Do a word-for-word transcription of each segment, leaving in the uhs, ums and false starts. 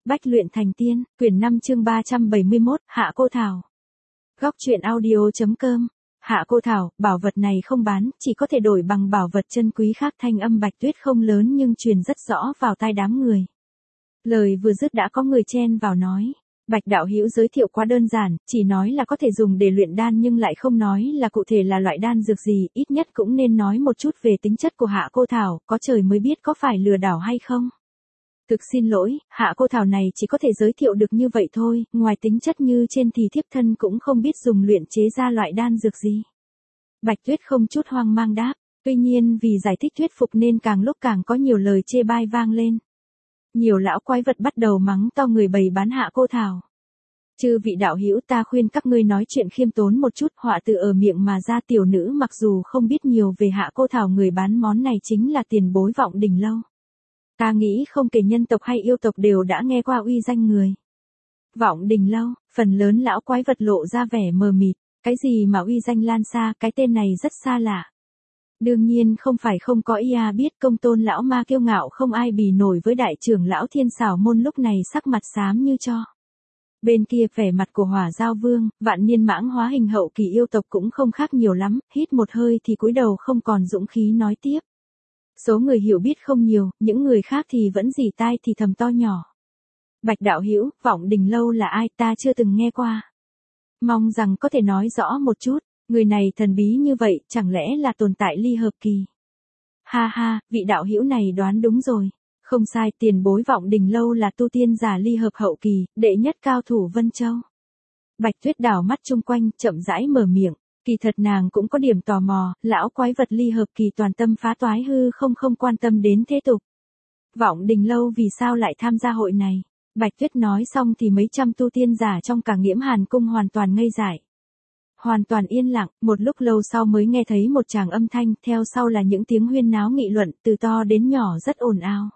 Bách luyện thành tiên, quyển năm chương ba trăm bảy mươi mốt, Hạ Cô Thảo. Góc truyện audio.com. Hạ Cô Thảo, bảo vật này không bán, chỉ có thể đổi bằng bảo vật chân quý khác. Thanh âm Bạch Tuyết không lớn nhưng truyền rất rõ vào tai đám người. Lời vừa dứt đã có người chen vào nói. Bạch đạo hữu giới thiệu quá đơn giản, chỉ nói là có thể dùng để luyện đan nhưng lại không nói là cụ thể là loại đan dược gì, ít nhất cũng nên nói một chút về tính chất của Hạ Cô Thảo, có trời mới biết có phải lừa đảo hay không. Thực xin lỗi, Hạ Cô Thảo này chỉ có thể giới thiệu được như vậy thôi, ngoài tính chất như trên thì thiếp thân cũng không biết dùng luyện chế ra loại đan dược gì. Bạch Tuyết không chút hoang mang đáp, tuy nhiên vì giải thích thuyết phục nên càng lúc càng có nhiều lời chê bai vang lên. Nhiều lão quái vật bắt đầu mắng to người bày bán Hạ Cô Thảo. Chư vị đạo hữu, ta khuyên các ngươi nói chuyện khiêm tốn một chút, họa từ ở miệng mà ra. Tiểu nữ mặc dù không biết nhiều về Hạ Cô Thảo, người bán món này chính là tiền bối Vọng Đình Lâu. Ta nghĩ không kể nhân tộc hay yêu tộc đều đã nghe qua uy danh người Vọng Đình Lâu. Phần lớn lão quái vật lộ ra vẻ mờ mịt, cái gì mà uy danh lan xa, cái tên này rất xa lạ. Đương nhiên không phải không có ý à, biết Công Tôn lão ma kiêu ngạo không ai bì nổi với đại trưởng lão Thiên Xảo môn lúc này sắc mặt xám như tro. Bên kia vẻ mặt của Hỏa Giao Vương, vạn niên mãng hóa hình hậu kỳ yêu tộc cũng không khác nhiều lắm, hít một hơi thì cúi đầu không còn dũng khí nói tiếp. Số người hiểu biết không nhiều, những người khác thì vẫn rỉ tai thì thầm to nhỏ. Bạch đạo hữu, Vọng Đình Lâu là ai, ta chưa từng nghe qua. Mong rằng có thể nói rõ một chút, người này thần bí như vậy, chẳng lẽ là tồn tại ly hợp kỳ. Ha ha, vị đạo hữu này đoán đúng rồi. Không sai, tiền bối Vọng Đình Lâu là tu tiên giả ly hợp hậu kỳ, đệ nhất cao thủ Vân Châu. Bạch Tuyết đảo mắt chung quanh, chậm rãi mở miệng. Kỳ thật nàng cũng có điểm tò mò, lão quái vật ly hợp kỳ toàn tâm phá toái hư không không quan tâm đến thế tục. Vọng Đình Lâu vì sao lại tham gia hội này? Bạch Tuyết nói xong thì mấy trăm tu tiên giả trong cả Nghiễm Hàn cung hoàn toàn ngây dại. Hoàn toàn yên lặng, một lúc lâu sau mới nghe thấy một tràng âm thanh, theo sau là những tiếng huyên náo nghị luận, từ to đến nhỏ rất ồn ào.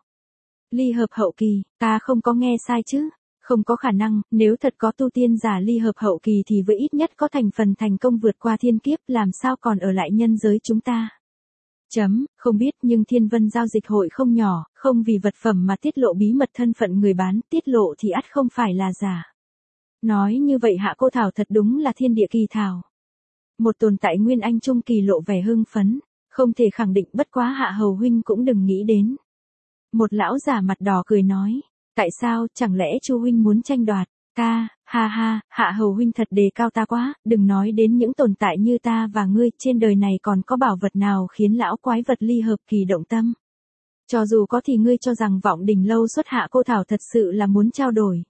Ly hợp hậu kỳ, ta không có nghe sai chứ? Không có khả năng, nếu thật có tu tiên giả ly hợp hậu kỳ thì với ít nhất có thành phần thành công vượt qua thiên kiếp, làm sao còn ở lại nhân giới chúng ta. Chấm, không biết nhưng Thiên Vân giao dịch hội không nhỏ, không vì vật phẩm mà tiết lộ bí mật thân phận người bán, tiết lộ thì ắt không phải là giả. Nói như vậy Hạ Cô Thảo thật đúng là thiên địa kỳ thảo. Một tồn tại nguyên anh trung kỳ lộ vẻ hưng phấn, không thể khẳng định, bất quá Hạ hầu huynh cũng đừng nghĩ đến. Một lão giả mặt đỏ cười nói. Tại sao, chẳng lẽ Chu huynh muốn tranh đoạt? Ta, ha ha, Hạ hầu huynh thật đề cao ta quá, đừng nói đến những tồn tại như ta và ngươi, trên đời này còn có bảo vật nào khiến lão quái vật ly hợp kỳ động tâm? Cho dù có thì ngươi cho rằng Vọng Đình Lâu xuất Hạ Cô Thảo thật sự là muốn trao đổi.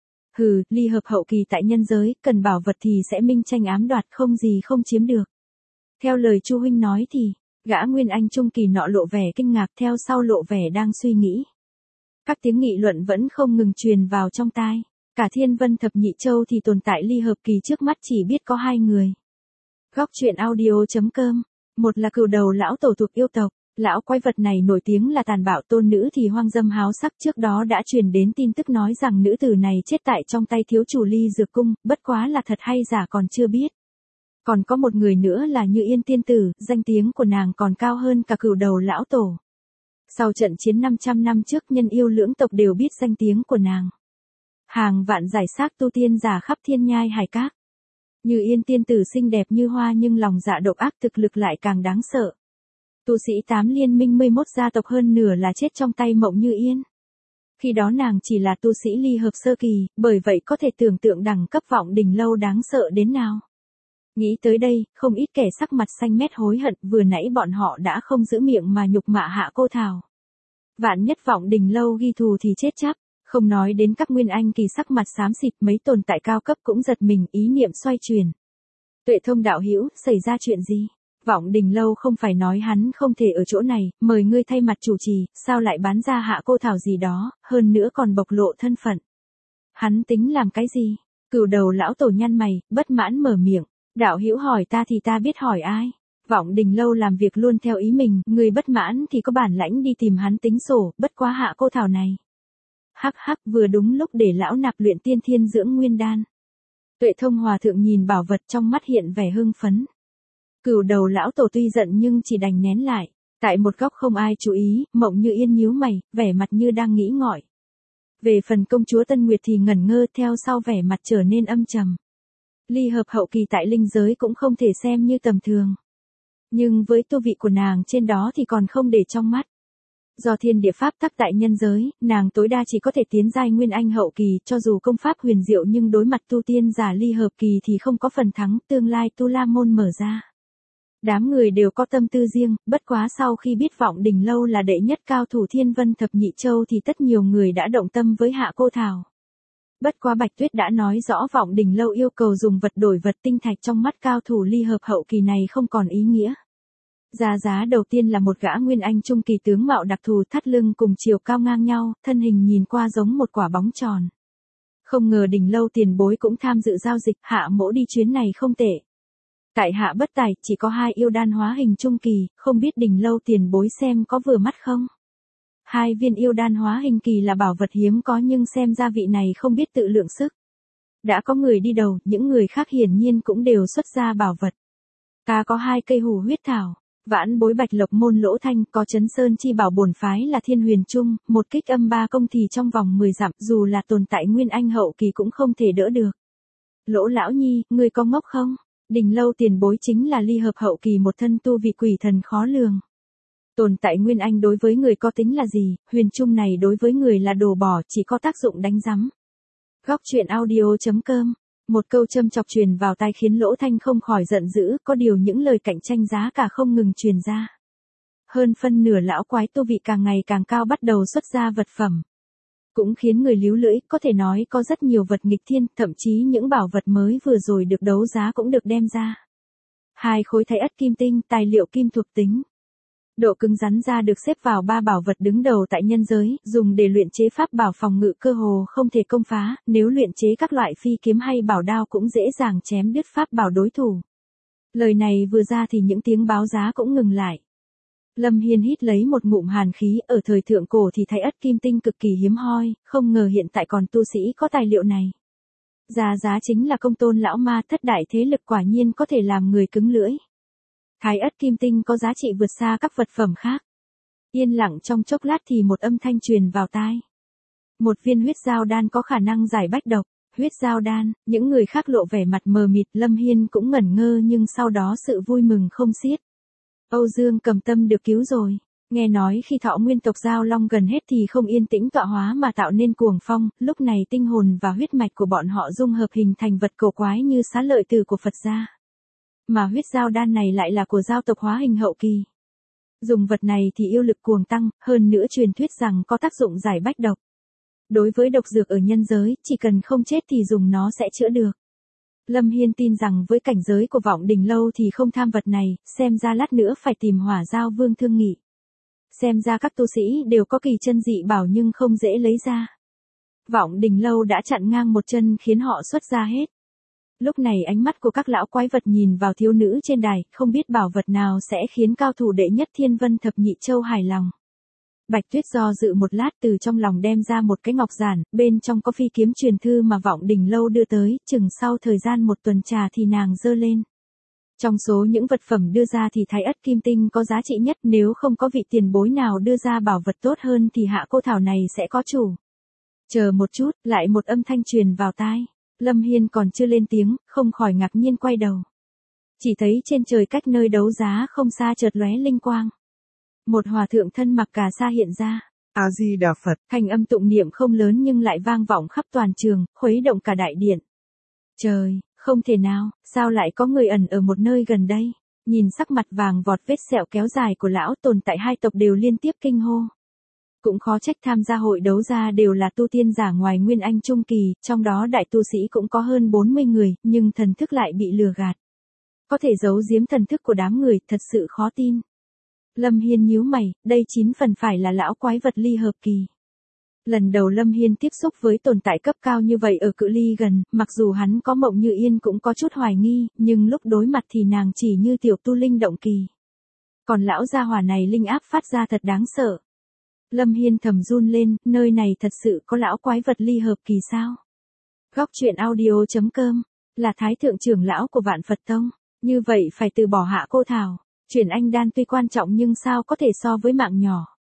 Hừ, ly hợp hậu kỳ tại nhân giới, cần bảo vật thì sẽ minh tranh ám đoạt, không gì không chiếm được. Theo lời Chu huynh nói thì, gã nguyên anh trung kỳ nọ lộ vẻ kinh ngạc, theo sau lộ vẻ đang suy nghĩ. Các tiếng nghị luận vẫn không ngừng truyền vào trong tai. Cả Thiên Vân thập nhị châu thì tồn tại ly hợp kỳ trước mắt chỉ biết có hai người. Góc truyện audio.com. Một là cửu đầu lão tổ thuộc yêu tộc. Lão quái vật này nổi tiếng là tàn bạo, tôn nữ thì hoang dâm háo sắc. Trước đó đã truyền đến tin tức nói rằng nữ tử này chết tại trong tay thiếu chủ Ly Dược Cung, bất quá là thật hay giả còn chưa biết. Còn có một người nữa là Như Yên tiên tử, danh tiếng của nàng còn cao hơn cả cửu đầu lão tổ. Sau trận chiến năm trăm năm trước, nhân yêu lưỡng tộc đều biết danh tiếng của nàng. Hàng vạn giải xác tu tiên giả khắp thiên nhai hải các. Như Yên tiên tử xinh đẹp như hoa nhưng lòng dạ độc ác, thực lực lại càng đáng sợ. Tu sĩ tám liên minh mười mốt gia tộc hơn nửa là chết trong tay Mộng Như Yên. Khi đó nàng chỉ là tu sĩ ly hợp sơ kỳ, bởi vậy có thể tưởng tượng đẳng cấp Vọng Đình Lâu đáng sợ đến nào. Nghĩ tới đây, không ít kẻ sắc mặt xanh mét hối hận, vừa nãy bọn họ đã không giữ miệng mà nhục mạ Hạ Cô Thảo. Vạn nhất Vọng Đình Lâu ghi thù thì chết chắc, không nói đến các nguyên anh kỳ sắc mặt xám xịt, mấy tồn tại cao cấp cũng giật mình, ý niệm xoay chuyển. Tuệ Thông đạo hữu, xảy ra chuyện gì? Vọng Đình Lâu không phải nói hắn không thể ở chỗ này, mời ngươi thay mặt chủ trì, sao lại bán ra Hạ Cô Thảo gì đó, hơn nữa còn bộc lộ thân phận. Hắn tính làm cái gì? Cửu đầu lão tổ nhăn mày, bất mãn mở miệng. Đạo hữu hỏi ta thì ta biết hỏi ai. Vọng Đình Lâu làm việc luôn theo ý mình, người bất mãn thì có bản lãnh đi tìm hắn tính sổ, bất quá Hạ Cô Thảo này. Hắc hắc, vừa đúng lúc để lão nạp luyện tiên thiên dưỡng nguyên đan. Tuệ Thông hòa thượng nhìn bảo vật trong mắt hiện vẻ hưng phấn. Cửu đầu lão tổ tuy giận nhưng chỉ đành nén lại. Tại một góc không ai chú ý, Mộng Như Yên nhíu mày, vẻ mặt như đang nghĩ ngợi. Về phần công chúa Tân Nguyệt thì ngẩn ngơ, theo sau vẻ mặt trở nên âm trầm. Ly hợp hậu kỳ tại linh giới cũng không thể xem như tầm thường. Nhưng với tu vị của nàng trên đó thì còn không để trong mắt. Do thiên địa pháp tắc tại nhân giới, nàng tối đa chỉ có thể tiến giai nguyên anh hậu kỳ, cho dù công pháp huyền diệu nhưng đối mặt tu tiên giả ly hợp kỳ thì không có phần thắng, tương lai tu la môn mở ra. Đám người đều có tâm tư riêng, bất quá sau khi biết Vọng Đình Lâu là đệ nhất cao thủ Thiên Vân Thập Nhị Châu thì tất nhiều người đã động tâm với Hạ Cô Thảo. Bất quá Bạch Tuyết đã nói rõ Vọng Đình Lâu yêu cầu dùng vật đổi vật, tinh thạch trong mắt cao thủ ly hợp hậu kỳ này không còn ý nghĩa. Giá giá đầu tiên là một gã nguyên anh trung kỳ tướng mạo đặc thù, thắt lưng cùng chiều cao ngang nhau, thân hình nhìn qua giống một quả bóng tròn. Không ngờ Đình Lâu tiền bối cũng tham dự giao dịch, Hạ mỗ đi chuyến này không tệ. Tại Hạ bất tài, chỉ có hai yêu đan hóa hình trung kỳ, không biết Đình Lâu tiền bối xem có vừa mắt không? Hai viên yêu đan hóa hình kỳ là bảo vật hiếm có nhưng xem ra vị này không biết tự lượng sức. Đã có người đi đầu, những người khác hiển nhiên cũng đều xuất ra bảo vật. Ta có hai cây hủ huyết thảo. Vãn bối Bạch Lộc môn Lỗ Thanh, có Chấn Sơn chi bảo bổn phái là Thiên Huyền Trung, một kích âm ba công thì trong vòng mười dặm, dù là tồn tại nguyên anh hậu kỳ cũng không thể đỡ được. Lỗ lão nhi, ngươi có ngốc không? Đình Lâu tiền bối chính là ly hợp hậu kỳ, một thân tu vị quỷ thần khó lường. Tồn tại nguyên anh đối với người có tính là gì, huyền trung này đối với người là đồ bỏ, chỉ có tác dụng đánh rắm. Góc truyện audio chấm com. Một câu châm chọc truyền vào tai khiến Lỗ Thanh không khỏi giận dữ, có điều những lời cạnh tranh giá cả không ngừng truyền ra. Hơn phân nửa lão quái tu vị càng ngày càng cao bắt đầu xuất ra vật phẩm. Cũng khiến người líu lưỡi, có thể nói có rất nhiều vật nghịch thiên, thậm chí những bảo vật mới vừa rồi được đấu giá cũng được đem ra. Hai khối thái ất kim tinh, tài liệu kim thuộc tính. Độ cứng rắn ra được xếp vào ba bảo vật đứng đầu tại nhân giới, dùng để luyện chế pháp bảo phòng ngự cơ hồ không thể công phá, nếu luyện chế các loại phi kiếm hay bảo đao cũng dễ dàng chém đứt pháp bảo đối thủ. Lời này vừa ra thì những tiếng báo giá cũng ngừng lại. Lâm Hiên hít lấy một ngụm hàn khí, ở thời thượng cổ thì thái ất kim tinh cực kỳ hiếm hoi, không ngờ hiện tại còn tu sĩ có tài liệu này. Giá giá chính là công tôn lão ma, thất đại thế lực quả nhiên có thể làm người cứng lưỡi. Thái ất kim tinh có giá trị vượt xa các vật phẩm khác. Yên lặng trong chốc lát thì một âm thanh truyền vào tai. Một viên huyết giao đan có khả năng giải bách độc. Huyết giao đan, những người khác lộ vẻ mặt mờ mịt, Lâm Hiên cũng ngẩn ngơ nhưng sau đó sự vui mừng không xiết. Âu Dương Cầm Tâm được cứu rồi. Nghe nói khi thọ nguyên tộc Giao Long gần hết thì không yên tĩnh tọa hóa mà tạo nên cuồng phong, lúc này tinh hồn và huyết mạch của bọn họ dung hợp hình thành vật cổ quái như xá lợi tử của Phật gia. Mà huyết giao đan này lại là của giao tộc hóa hình hậu kỳ. Dùng vật này thì yêu lực cuồng tăng, hơn nữa truyền thuyết rằng có tác dụng giải bách độc. Đối với độc dược ở nhân giới, chỉ cần không chết thì dùng nó sẽ chữa được. Lâm Hiên tin rằng với cảnh giới của Vọng Đình Lâu thì không tham vật này, xem ra lát nữa phải tìm Hỏa Giao Vương thương nghị. Xem ra các tu sĩ đều có kỳ chân dị bảo nhưng không dễ lấy ra. Vọng Đình Lâu đã chặn ngang một chân khiến họ xuất ra hết. Lúc này ánh mắt của các lão quái vật nhìn vào thiếu nữ trên đài, không biết bảo vật nào sẽ khiến cao thủ đệ nhất Thiên Vân Thập Nhị Châu hài lòng. Bạch Tuyết do dự một lát từ trong lòng đem ra một cái ngọc giản, bên trong có phi kiếm truyền thư mà Vọng Đình Lâu đưa tới, chừng sau thời gian một tuần trà thì nàng dơ lên. Trong số những vật phẩm đưa ra thì thái ất kim tinh có giá trị nhất, nếu không có vị tiền bối nào đưa ra bảo vật tốt hơn thì Hạ Cô Thảo này sẽ có chủ. Chờ một chút, lại một âm thanh truyền vào tai. Lâm Hiên còn chưa lên tiếng, không khỏi ngạc nhiên quay đầu. Chỉ thấy trên trời cách nơi đấu giá không xa chợt lóe linh quang. Một hòa thượng thân mặc cà sa hiện ra. A Di Đà Phật. Thanh âm tụng niệm không lớn nhưng lại vang vọng khắp toàn trường, khuấy động cả đại điện. Trời, không thể nào, sao lại có người ẩn ở một nơi gần đây? Nhìn sắc mặt vàng vọt vết sẹo kéo dài của lão, tồn tại hai tộc đều liên tiếp kinh hô. Cũng khó trách tham gia hội đấu giá đều là tu tiên giả ngoài nguyên anh trung kỳ, trong đó đại tu sĩ cũng có hơn bốn mươi người, nhưng thần thức lại bị lừa gạt. Có thể giấu giếm thần thức của đám người, thật sự khó tin. Lâm Hiên nhíu mày, đây chín phần phải là lão quái vật ly hợp kỳ. Lần đầu Lâm Hiên tiếp xúc với tồn tại cấp cao như vậy ở cự ly gần, mặc dù hắn có Mộng Như Yên cũng có chút hoài nghi, nhưng lúc đối mặt thì nàng chỉ như tiểu tu linh động kỳ. Còn lão gia hỏa này linh áp phát ra thật đáng sợ. Lâm Hiên thầm run lên, nơi này thật sự có lão quái vật ly hợp kỳ sao? Góc truyện audio chấm com, là thái thượng trưởng lão của Vạn Phật Tông, như vậy phải từ bỏ Hạ Cô Thảo. Chuyển anh đan tuy quan trọng nhưng sao có thể so với mạng nhỏ.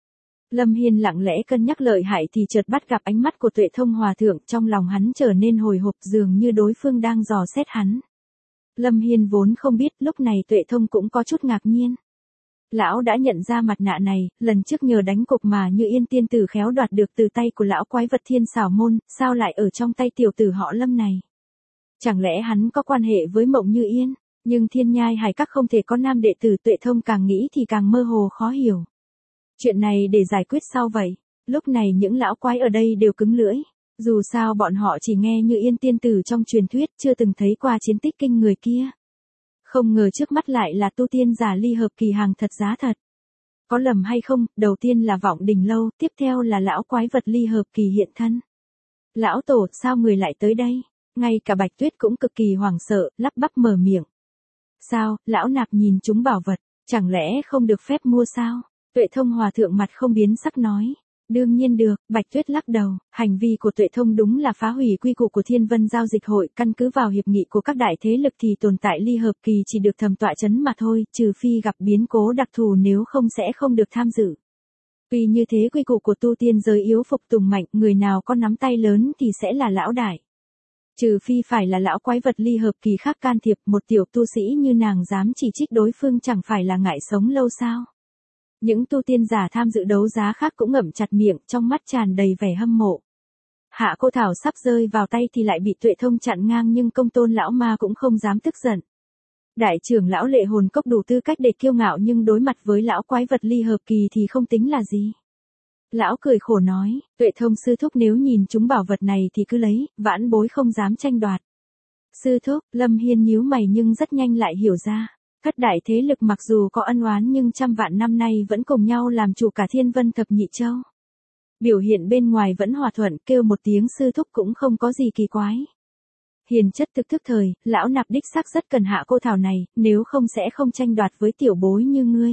Lâm Hiên lặng lẽ cân nhắc lợi hại thì chợt bắt gặp ánh mắt của Tuệ Thông Hòa Thượng, trong lòng hắn trở nên hồi hộp dường như đối phương đang dò xét hắn. Lâm Hiên vốn không biết, lúc này Tuệ Thông cũng có chút ngạc nhiên. Lão đã nhận ra mặt nạ này, lần trước nhờ đánh cục mà Như Yên tiên tử khéo đoạt được từ tay của lão quái vật Thiên Xảo Môn, sao lại ở trong tay tiểu tử họ Lâm này? Chẳng lẽ hắn có quan hệ với Mộng Như Yên? Nhưng Thiên Nhai Hải Các không thể có nam đệ tử, Tuệ Thông càng nghĩ thì càng mơ hồ khó hiểu. Chuyện này để giải quyết sau vậy. Lúc này những lão quái ở đây đều cứng lưỡi. Dù sao bọn họ chỉ nghe Như Yên tiên tử trong truyền thuyết, chưa từng thấy qua chiến tích kinh người kia. Không ngờ trước mắt lại là tu tiên giả ly hợp kỳ hàng thật giá thật. Có lầm hay không, đầu tiên là Vọng Đình Lâu, tiếp theo là lão quái vật ly hợp kỳ hiện thân. Lão tổ, sao người lại tới đây? Ngay cả Bạch Tuyết cũng cực kỳ hoảng sợ, lắp bắp mở miệng. Sao, lão nạp nhìn chúng bảo vật, chẳng lẽ không được phép mua sao? Tuệ Thông Hòa Thượng mặt không biến sắc nói. Đương nhiên được, Bạch Tuyết lắc đầu, hành vi của Tuệ Thông đúng là phá hủy quy củ của Thiên Vân Giao Dịch Hội, căn cứ vào hiệp nghị của các đại thế lực thì tồn tại ly hợp kỳ chỉ được thẩm tọa chấn mà thôi, trừ phi gặp biến cố đặc thù, nếu không sẽ không được tham dự. Tuy như thế quy củ của tu tiên giới yếu phục tùng mạnh, người nào có nắm tay lớn thì sẽ là lão đại. Trừ phi phải là lão quái vật ly hợp kỳ khác can thiệp, một tiểu tu sĩ như nàng dám chỉ trích đối phương chẳng phải là ngại sống lâu sao? Những tu tiên giả tham dự đấu giá khác cũng ngậm chặt miệng, trong mắt tràn đầy vẻ hâm mộ. Hạ Cô Thảo sắp rơi vào tay thì lại bị Tuệ Thông chặn ngang, nhưng Công Tôn lão ma cũng không dám tức giận. Đại trưởng lão Lệ Hồn Cốc đủ tư cách để kiêu ngạo, nhưng đối mặt với lão quái vật ly hợp kỳ thì không tính là gì. Lão cười khổ nói, Tuệ Thông sư thúc nếu nhìn chúng bảo vật này thì cứ lấy, vãn bối không dám tranh đoạt. Sư thúc, Lâm Hiên nhíu mày nhưng rất nhanh lại hiểu ra. Thất đại thế lực mặc dù có ân oán nhưng trăm vạn năm nay vẫn cùng nhau làm chủ cả Thiên Vân Thập Nhị Châu. Biểu hiện bên ngoài vẫn hòa thuận, kêu một tiếng sư thúc cũng không có gì kỳ quái. Hiền chất thực thức thời, lão nạp đích xác rất cần Hạ Cô Thảo này, nếu không sẽ không tranh đoạt với tiểu bối như ngươi.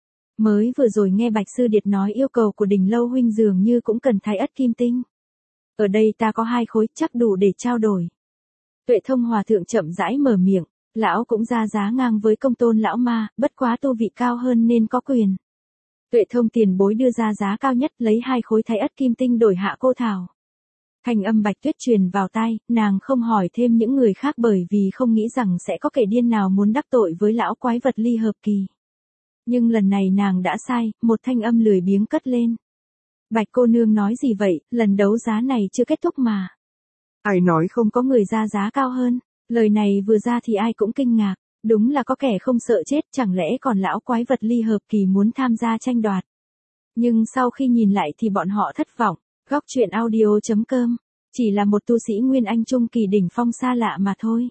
Mới vừa rồi nghe Bạch Sư Điệt nói yêu cầu của Đình Lâu huynh dường như cũng cần thái ất kim tinh. Ở đây ta có hai khối, chắc đủ để trao đổi. Tuệ Thông Hòa Thượng chậm rãi mở miệng. Lão cũng ra giá ngang với Công Tôn lão ma, bất quá tu vị cao hơn nên có quyền. Tuệ Thông tiền bối đưa ra giá cao nhất, lấy hai khối thái ất kim tinh đổi Hạ Cô Thảo. Thanh âm Bạch Tuyết truyền vào tai, nàng không hỏi thêm những người khác bởi vì không nghĩ rằng sẽ có kẻ điên nào muốn đắc tội với lão quái vật ly hợp kỳ. Nhưng lần này nàng đã sai, một thanh âm lười biếng cất lên. Bạch cô nương nói gì vậy, lần đấu giá này chưa kết thúc mà. Ai nói không có người ra giá cao hơn? Lời này vừa ra thì ai cũng kinh ngạc, đúng là có kẻ không sợ chết, chẳng lẽ còn lão quái vật ly hợp kỳ muốn tham gia tranh đoạt. Nhưng sau khi nhìn lại thì bọn họ thất vọng, góc truyện audio chấm com, chỉ là một tu sĩ Nguyên Anh Trung kỳ đỉnh phong xa lạ mà thôi.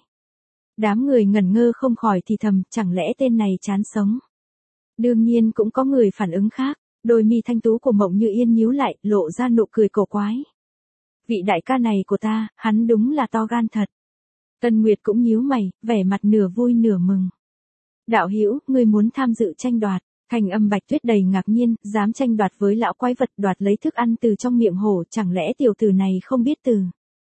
Đám người ngẩn ngơ không khỏi thì thầm, chẳng lẽ tên này chán sống. Đương nhiên cũng có người phản ứng khác, đôi mi thanh tú của Mộng Như Yên nhíu lại, lộ ra nụ cười cổ quái. Vị đại ca này của ta, hắn đúng là to gan thật. Tân Nguyệt cũng nhíu mày, vẻ mặt nửa vui nửa mừng. Đạo hữu, ngươi muốn tham dự tranh đoạt? Thanh âm Bạch Tuyết đầy ngạc nhiên, dám tranh đoạt với lão quái vật, đoạt lấy thức ăn từ trong miệng hổ, chẳng lẽ tiểu tử này không biết từ?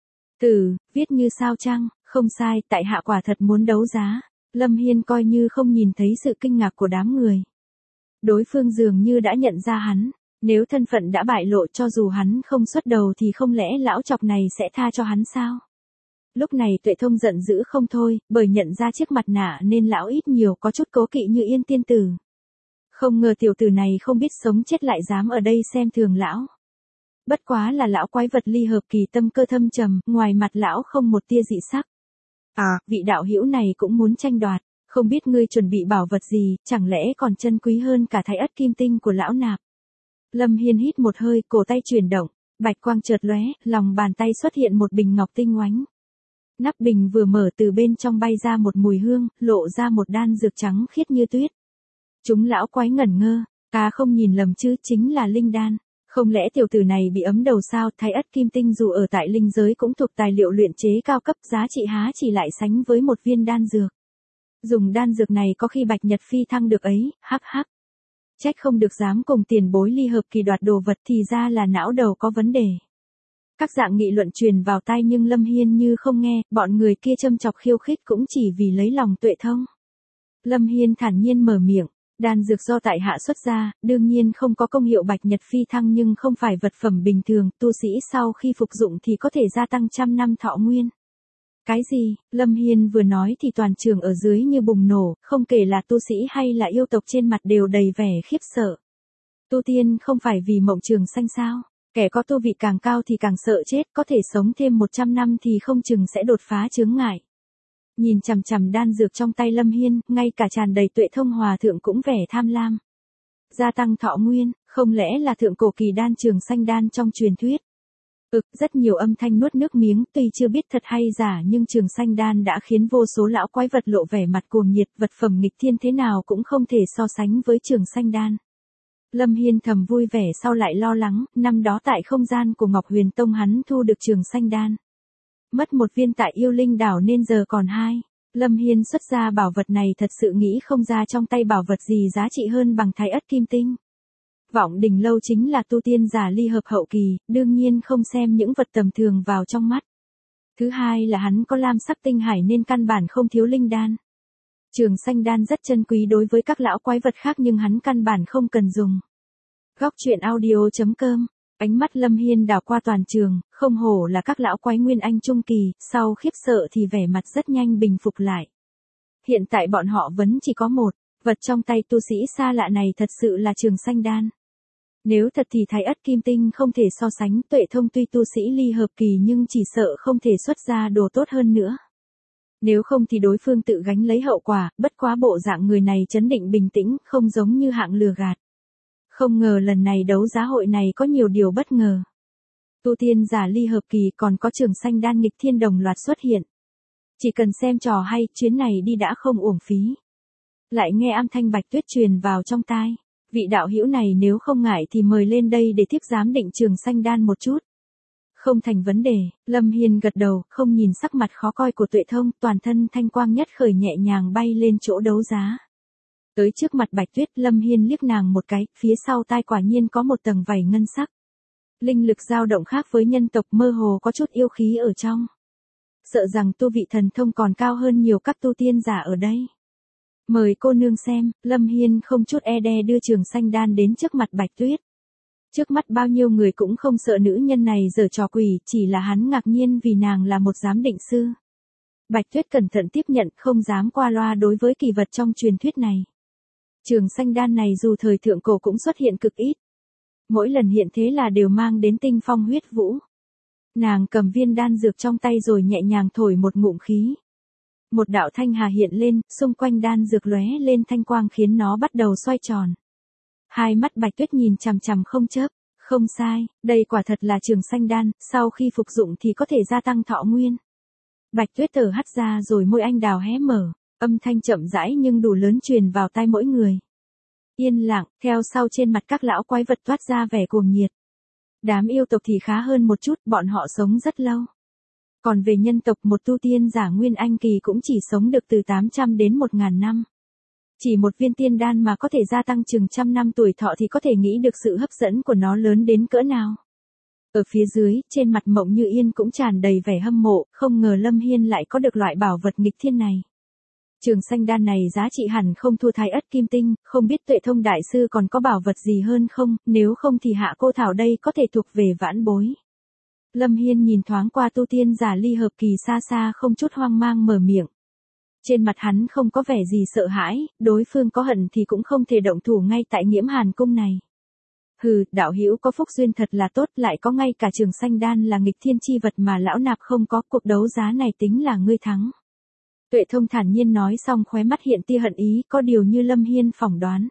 Từ, viết như sao chăng? Không sai, tại hạ quả thật muốn đấu giá. Lâm Hiên coi như không nhìn thấy sự kinh ngạc của đám người. Đối phương dường như đã nhận ra hắn, nếu thân phận đã bại lộ cho dù hắn không xuất đầu thì không lẽ lão chọc này sẽ tha cho hắn sao? Lúc này Tuệ Thông giận dữ không thôi, bởi nhận ra chiếc mặt nạ nên lão ít nhiều có chút cố kỵ Như Yên tiên tử. Không ngờ tiểu tử này không biết sống chết lại dám ở đây xem thường lão. Bất quá là lão quái vật ly hợp kỳ tâm cơ thâm trầm, ngoài mặt lão không một tia dị sắc. À, vị đạo hữu này cũng muốn tranh đoạt, không biết ngươi chuẩn bị bảo vật gì, chẳng lẽ còn chân quý hơn cả thái ất kim tinh của lão nạp. Lâm Hiên hít một hơi, cổ tay chuyển động, bạch quang chợt lóe, lòng bàn tay xuất hiện một bình ngọc tinh oánh. Nắp bình vừa mở từ bên trong bay ra một mùi hương, lộ ra một đan dược trắng khiết như tuyết. Chúng lão quái ngẩn ngơ, ta không nhìn lầm chứ, chính là linh đan. Không lẽ tiểu tử này bị ấm đầu sao? Thái ất kim tinh dù ở tại linh giới cũng thuộc tài liệu luyện chế cao cấp, giá trị há chỉ lại sánh với một viên đan dược. Dùng đan dược này có khi Bạch Nhật phi thăng được ấy, hắc hắc. Trách không được dám cùng tiền bối ly hợp kỳ đoạt đồ vật, thì ra là não đầu có vấn đề. Các dạng nghị luận truyền vào tai nhưng Lâm Hiên như không nghe, bọn người kia châm chọc khiêu khích cũng chỉ vì lấy lòng Tuệ Thông. Lâm Hiên thản nhiên mở miệng, Đan dược do tại hạ xuất ra, đương nhiên không có công hiệu bạch nhật phi thăng nhưng không phải vật phẩm bình thường, tu sĩ sau khi phục dụng thì có thể gia tăng trăm năm thọ nguyên. Cái gì? Lâm Hiên vừa nói thì toàn trường ở dưới như bùng nổ, không kể là tu sĩ hay là yêu tộc trên mặt đều đầy vẻ khiếp sợ. Tu tiên không phải vì mộng trường xanh sao? Kẻ có tu vị càng cao thì càng sợ chết, có thể sống thêm một trăm năm thì không chừng sẽ đột phá chướng ngại. Nhìn chằm chằm đan dược trong tay Lâm Hiên, ngay cả tràn đầy tuệ thông hòa thượng cũng vẻ tham lam. Gia tăng thọ nguyên, không lẽ là thượng cổ kỳ đan trường xanh đan trong truyền thuyết? Ực, rất nhiều âm thanh nuốt nước miếng, tuy chưa biết thật hay giả nhưng trường xanh đan đã khiến vô số lão quái vật lộ vẻ mặt cuồng nhiệt, vật phẩm nghịch thiên thế nào cũng không thể so sánh với trường xanh đan. Lâm Hiên thầm vui vẻ sau lại lo lắng, năm đó tại không gian của Ngọc Huyền Tông hắn thu được trường xanh đan. Mất một viên tại yêu linh đảo nên giờ còn hai. Lâm Hiên xuất ra bảo vật này thật sự nghĩ không ra trong tay bảo vật gì giá trị hơn bằng thái ất kim tinh. Vọng Đình Lâu chính là tu tiên giả ly hợp hậu kỳ, đương nhiên không xem những vật tầm thường vào trong mắt. Thứ hai là hắn có lam sắc tinh hải nên căn bản không thiếu linh đan. Trường xanh đan rất chân quý đối với các lão quái vật khác nhưng hắn căn bản không cần dùng. Góc truyện audio chấm com. Ánh mắt Lâm Hiên đảo qua toàn trường, không hổ là các lão quái nguyên anh trung kỳ, sau khiếp sợ thì vẻ mặt rất nhanh bình phục lại. Hiện tại bọn họ vẫn chỉ có một, vật trong tay tu sĩ xa lạ này thật sự là trường xanh đan. Nếu thật thì thái ất kim tinh không thể so sánh, tuệ thông tuy tu sĩ ly hợp kỳ nhưng chỉ sợ không thể xuất ra đồ tốt hơn nữa. Nếu không thì đối phương tự gánh lấy hậu quả, bất quá bộ dạng người này trấn định bình tĩnh, không giống như hạng lừa gạt. Không ngờ lần này đấu giá hội này có nhiều điều bất ngờ. Tu tiên giả ly hợp kỳ còn có trường xanh đan nghịch thiên đồng loạt xuất hiện. Chỉ cần xem trò hay, chuyến này đi đã không uổng phí. Lại nghe âm thanh Bạch Tuyết truyền vào trong tai. Vị đạo hữu này nếu không ngại thì mời lên đây để tiếp giám định trường xanh đan một chút. Không thành vấn đề, Lâm Hiên gật đầu, không nhìn sắc mặt khó coi của Tuệ Thông, toàn thân thanh quang nhất khởi nhẹ nhàng bay lên chỗ đấu giá. Tới trước mặt Bạch Tuyết, Lâm Hiên liếc nàng một cái, phía sau tai quả nhiên có một tầng vảy ngân sắc. Linh lực dao động khác với nhân tộc, mơ hồ có chút yêu khí ở trong. Sợ rằng tu vị thần thông còn cao hơn nhiều các tu tiên giả ở đây. Mời cô nương xem, Lâm Hiên không chút e đe đưa trường xanh đan đến trước mặt Bạch Tuyết. Trước mắt bao nhiêu người cũng không sợ nữ nhân này giở trò quỷ, chỉ là hắn ngạc nhiên vì nàng là một giám định sư. Bạch Tuyết cẩn thận tiếp nhận, không dám qua loa đối với kỳ vật trong truyền thuyết này. Trường xanh đan này dù thời thượng cổ cũng xuất hiện cực ít. Mỗi lần hiện thế là đều mang đến tinh phong huyết vũ. Nàng cầm viên đan dược trong tay rồi nhẹ nhàng thổi một ngụm khí. Một đạo thanh hà hiện lên, xung quanh đan dược lóe lên thanh quang khiến nó bắt đầu xoay tròn. Hai mắt Bạch Tuyết nhìn chằm chằm không chớp, không sai, đây quả thật là trường xanh đan, sau khi phục dụng thì có thể gia tăng thọ nguyên. Bạch Tuyết thở hắt ra rồi môi anh đào hé mở, âm thanh chậm rãi nhưng đủ lớn truyền vào tai mỗi người. Yên lặng, theo sau trên mặt các lão quái vật toát ra vẻ cuồng nhiệt. Đám yêu tộc thì khá hơn một chút, bọn họ sống rất lâu. Còn về nhân tộc, một tu tiên giả nguyên anh kỳ cũng chỉ sống được từ tám trăm đến một nghìn năm. Chỉ một viên tiên đan mà có thể gia tăng chừng trăm năm tuổi thọ thì có thể nghĩ được sự hấp dẫn của nó lớn đến cỡ nào. Ở phía dưới, trên mặt Mộng Như Yên cũng tràn đầy vẻ hâm mộ, không ngờ Lâm Hiên lại có được loại bảo vật nghịch thiên này. Trường xanh đan này giá trị hẳn không thua thái ất kim tinh, không biết Tuệ Thông đại sư còn có bảo vật gì hơn không, nếu không thì Hạ Cô Thảo đây có thể thuộc về vãn bối. Lâm Hiên nhìn thoáng qua tu tiên giả ly hợp kỳ xa xa không chút hoang mang mở miệng. Trên mặt hắn không có vẻ gì sợ hãi, đối phương có hận thì cũng không thể động thủ ngay tại Nghiễm Hàn cung này. Hừ, đạo hữu có phúc duyên thật là tốt, lại có ngay cả trường xanh đan là nghịch thiên chi vật mà lão nạp không có, cuộc đấu giá này tính là ngươi thắng. Tuệ Thông thản nhiên nói xong khóe mắt hiện tia hận ý, có điều như Lâm Hiên phỏng đoán.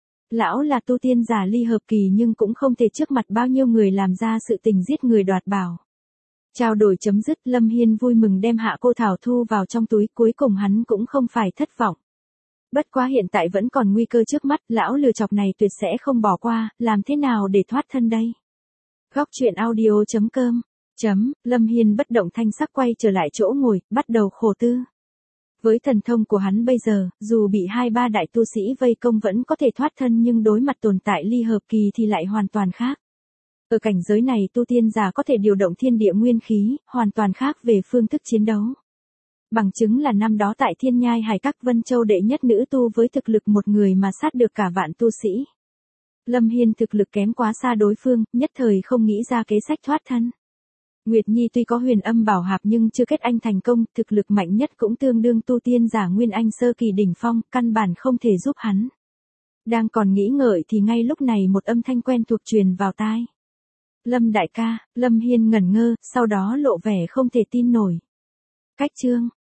Lão là tu tiên giả ly hợp kỳ nhưng cũng không thể trước mặt bao nhiêu người làm ra sự tình giết người đoạt bảo. Trao đổi chấm dứt, Lâm Hiên vui mừng đem Hạ Cô Thảo thu vào trong túi, cuối cùng hắn cũng không phải thất vọng. Bất quá hiện tại vẫn còn nguy cơ trước mắt, lão lừa chọc này tuyệt sẽ không bỏ qua, làm thế nào để thoát thân đây? Góc truyện audio chấm com chấm, Lâm Hiên bất động thanh sắc quay trở lại chỗ ngồi, bắt đầu khổ tư. Với thần thông của hắn bây giờ, dù bị hai ba đại tu sĩ vây công vẫn có thể thoát thân nhưng đối mặt tồn tại ly hợp kỳ thì lại hoàn toàn khác. Ở cảnh giới này tu tiên giả có thể điều động thiên địa nguyên khí, hoàn toàn khác về phương thức chiến đấu. Bằng chứng là năm đó tại Thiên Nhai Hải Các Vân Châu đệ nhất nữ tu với thực lực một người mà sát được cả vạn tu sĩ. Lâm Hiên thực lực kém quá xa đối phương, nhất thời không nghĩ ra kế sách thoát thân. Nguyệt Nhi tuy có huyền âm bảo hạp nhưng chưa kết anh thành công, thực lực mạnh nhất cũng tương đương tu tiên giả Nguyên Anh sơ kỳ đỉnh phong, căn bản không thể giúp hắn. Đang còn nghĩ ngợi thì ngay lúc này một âm thanh quen thuộc truyền vào tai. Lâm đại ca. Lâm Hiên ngẩn ngơ, sau đó lộ vẻ không thể tin nổi. Cách chương